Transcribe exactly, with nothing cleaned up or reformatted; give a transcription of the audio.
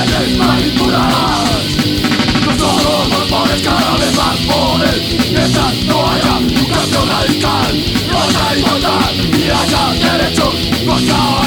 les manipularás. No somos los pobres cada vez más pobres. Mientras no haya un cambio radical, no haya igualdad y haya derechos, no haya